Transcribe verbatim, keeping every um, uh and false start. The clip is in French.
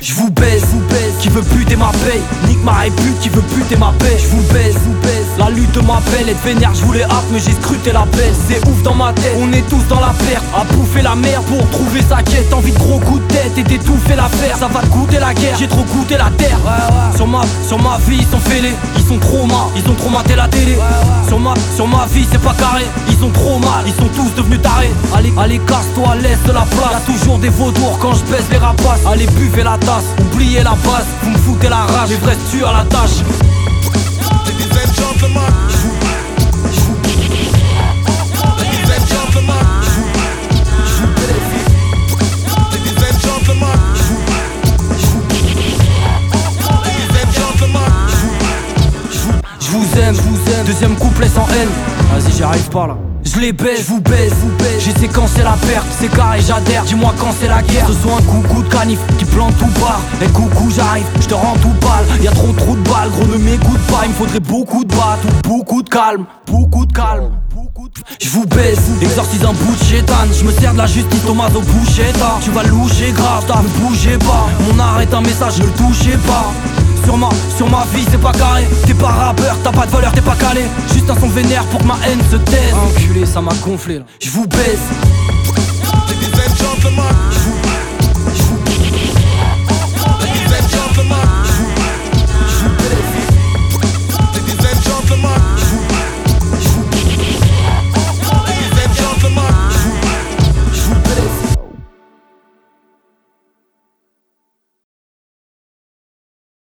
J'vous baise, vous baise, qui veut buter ma paye. Nique ma répute, qui veut buter ma paix. J'vous baise, vous baise, la lutte m'appelle. Être vénère, j'voulais hâte, mais j'ai scruté la paix. C'est ouf dans ma tête, on est tous dans la perte. À bouffer la mer pour trouver sa quête. Envie de gros coups de tête et d'étouffer l'affaire. Ça va te goûter la guerre, j'ai trop goûté la terre. Ouais, ouais. Sur ma, sur ma vie, ils sont fêlés. Ils sont trop mal, ils ont trop maté la télé. Ouais, ouais. Sur ma, sur ma vie, c'est pas carré. Ils ont trop mal, ils sont tous devenus tarés. Allez, allez, casse-toi, laisse de la place. Y'a toujours des vautours quand je baisse les rapaces. Allez, buvez la tasse, oubliez la base. Vous me foutez la rage, les vrais tueurs à la tâche. Ladies and gentlemen, ladies and gentlemen, ladies and gentlemen, ladies and gentlemen. J'vous aime, j'vous aime. Deuxième couplet sans haine. Vas-y, j'y arrive pas là. Je les baise, vous baise, vous baise. Je sais quand c'est la perte, c'est carré, j'adhère. Dis-moi quand c'est la guerre. Ce sont un coucou de canif qui plante tout part. Et coucou, j'arrive, je te rends tout balle. Y'a trop trop de balles, gros, ne m'écoute pas. Il me faudrait beaucoup de battes ou beaucoup de calme. Beaucoup de calme. Je vous baise, exorcise un bout de chétane. Je me sers de la justice, Thomas au bouchetta. Tu vas loucher grave, t'as ne bougez pas. Mon art est un message, ne le touchez pas. Sur ma, sur ma vie c'est pas carré. T'es pas rappeur, t'as pas de valeur, t'es pas calé. Juste un son vénère pour que ma haine se taise. Enculé, ça m'a gonflé là. Je vous baise.